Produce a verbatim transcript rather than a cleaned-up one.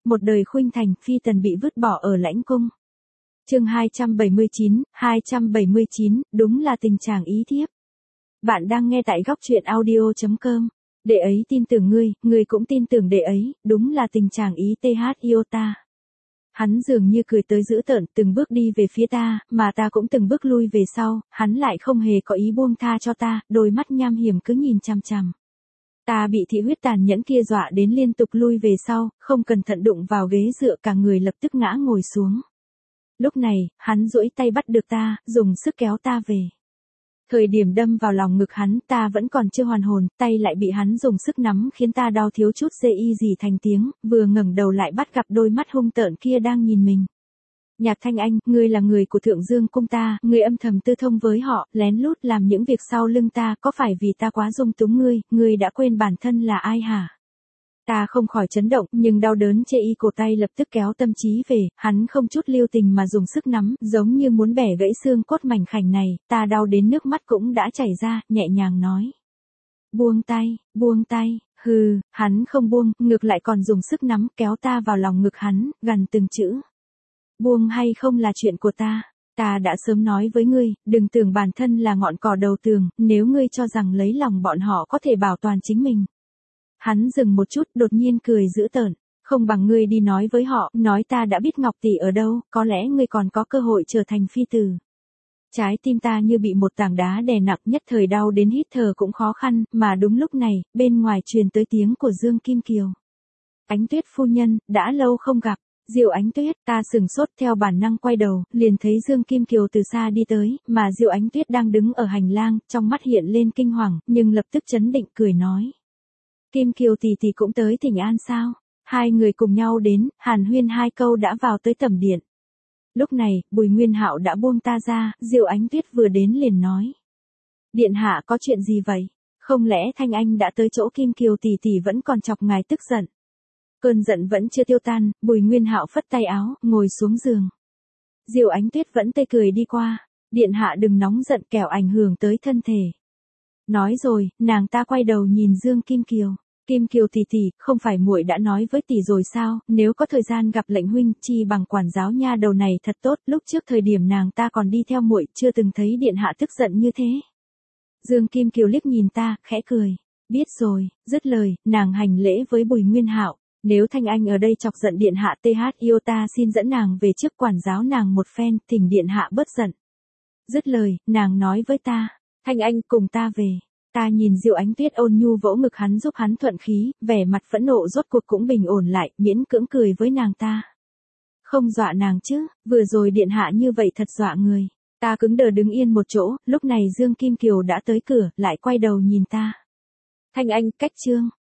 một đời khuynh thành, phi tần bị vứt bỏ ở lãnh cung. Chương hai trăm bảy mươi chín, hai trăm bảy mươi chín, đúng là tình chàng ý thiếp. Bạn đang nghe tại góc truyện audio chấm com. Đệ ấy tin tưởng ngươi, ngươi cũng tin tưởng đệ ấy, đúng là tình chàng ý th yêu ta. Hắn dường như cười tới dữ tợn, từng bước đi về phía ta, mà ta cũng từng bước lui về sau, hắn lại không hề có ý buông tha cho ta, đôi mắt nham hiểm cứ nhìn chằm chằm. Ta bị thị huyết tàn nhẫn kia dọa đến liên tục lui về sau, không cẩn thận đụng vào ghế dựa, cả người lập tức ngã ngồi xuống. Lúc này, hắn duỗi tay bắt được ta, dùng sức kéo ta về. Thời điểm đâm vào lòng ngực hắn, ta vẫn còn chưa hoàn hồn, tay lại bị hắn dùng sức nắm khiến ta đau thiếu chút dê y gì thành tiếng, vừa ngẩng đầu lại bắt gặp đôi mắt hung tợn kia đang nhìn mình. Nhạc Thanh Anh, ngươi là người của Thượng Dương cung ta, ngươi âm thầm tư thông với họ, lén lút làm những việc sau lưng ta, có phải vì ta quá dung túng ngươi, ngươi đã quên bản thân là ai hả? Ta không khỏi chấn động, nhưng đau đớn chê y cổ tay lập tức kéo tâm trí về, hắn không chút lưu tình mà dùng sức nắm, giống như muốn bẻ gãy xương cốt mảnh khảnh này, ta đau đến nước mắt cũng đã chảy ra, nhẹ nhàng nói. Buông tay, buông tay, hừ, hắn không buông, ngược lại còn dùng sức nắm, kéo ta vào lòng ngực hắn, gần từng chữ. Buông hay không là chuyện của ta. Ta đã sớm nói với ngươi, đừng tưởng bản thân là ngọn cỏ đầu tường, nếu ngươi cho rằng lấy lòng bọn họ có thể bảo toàn chính mình. Hắn dừng một chút, đột nhiên cười dữ tợn, không bằng ngươi đi nói với họ, nói ta đã biết Ngọc tỷ ở đâu, có lẽ ngươi còn có cơ hội trở thành phi tử. Trái tim ta như bị một tảng đá đè nặng, nhất thời đau đến hít thở cũng khó khăn, mà đúng lúc này, bên ngoài truyền tới tiếng của Dương Kim Kiều. Ánh Tuyết phu nhân, đã lâu không gặp. Diệu Ánh Tuyết, ta sừng sốt theo bản năng quay đầu, liền thấy Dương Kim Kiều từ xa đi tới, mà Diệu Ánh Tuyết đang đứng ở hành lang, trong mắt hiện lên kinh hoàng, nhưng lập tức chấn định cười nói. Kim Kiều tỷ tỷ cũng tới Thịnh An sao? Hai người cùng nhau đến, hàn huyên hai câu đã vào tới tẩm điện. Lúc này, Bùi Nguyên Hạo đã buông ta ra, Diệu Ánh Tuyết vừa đến liền nói. Điện hạ có chuyện gì vậy? Không lẽ Thanh Anh đã tới chỗ Kim Kiều tỷ tỷ vẫn còn chọc ngài tức giận? Cơn giận vẫn chưa tiêu tan, Bùi Nguyên Hạo phất tay áo, ngồi xuống giường. Diệu Ánh Tuyết vẫn tươi cười đi qua, điện hạ đừng nóng giận kẻo ảnh hưởng tới thân thể. Nói rồi, nàng ta quay đầu nhìn Dương Kim Kiều. Kim Kiều tỷ tỷ, không phải muội đã nói với tỷ rồi sao, nếu có thời gian gặp lệnh huynh, chi bằng quản giáo nha đầu này thật tốt, lúc trước thời điểm nàng ta còn đi theo muội, chưa từng thấy điện hạ tức giận như thế. Dương Kim Kiều liếc nhìn ta, khẽ cười. Biết rồi, dứt lời, nàng hành lễ với Bùi Nguyên Hạo. Nếu Thanh Anh ở đây chọc giận điện hạ th yêu ta xin dẫn nàng về trước quản giáo nàng một phen, thỉnh điện hạ bớt giận. Dứt lời, nàng nói với ta, Thanh Anh cùng ta về. Ta nhìn Diệu Ánh Tuyết ôn nhu vỗ ngực hắn giúp hắn thuận khí, vẻ mặt phẫn nộ rốt cuộc cũng bình ổn lại, miễn cưỡng cười với nàng ta. Không dọa nàng chứ, vừa rồi điện hạ như vậy thật dọa người. Ta cứng đờ đứng yên một chỗ, lúc này Dương Kim Kiều đã tới cửa, lại quay đầu nhìn ta. Thanh Anh, cách trương,